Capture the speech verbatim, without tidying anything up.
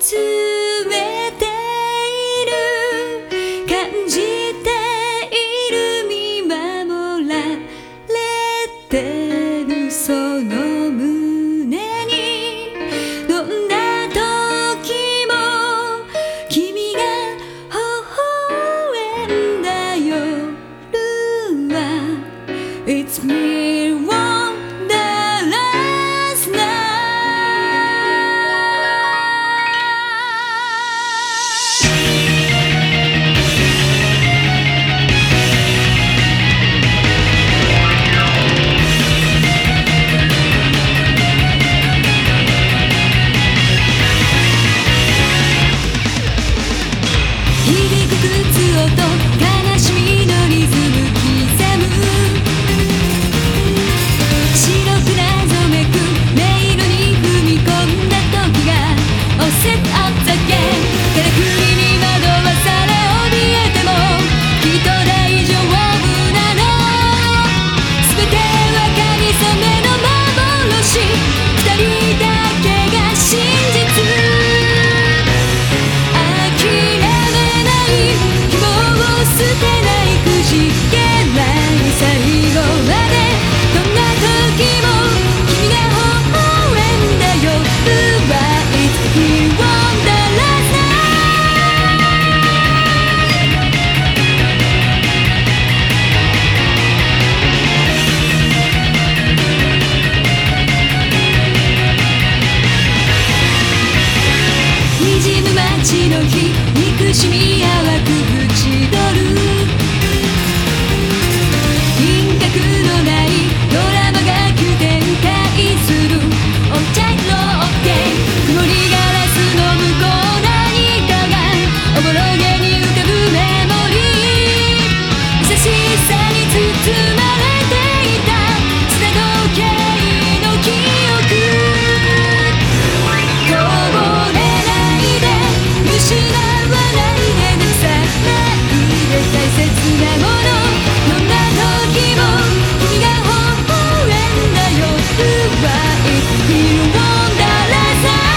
えている感じている見守られてるその胸にどんな時も君が微笑んだ夜は It's me wonderless night響く靴音悲しみのリズム刻む白く謎めく迷路に踏み込んだ時が Oh set up the game からくりに惑わされ怯えてもきっと大丈夫なの全ては髪染めの幻二人だけが真実捨てないくじけない最後までどんな時も君が微笑んだ夜は It's me wonderless night 滲む街の日憎しみ淡くぶち取る輪郭のないドラマが急展開する Oh child okay 曇りガラスの向こう何かがおぼろげに浮かぶメモリー優しさに包まれていた砂時計の記憶こぼれないで失わないでなくさないで大切なものどんな時も君が微笑んだ夜は It's me wonderless night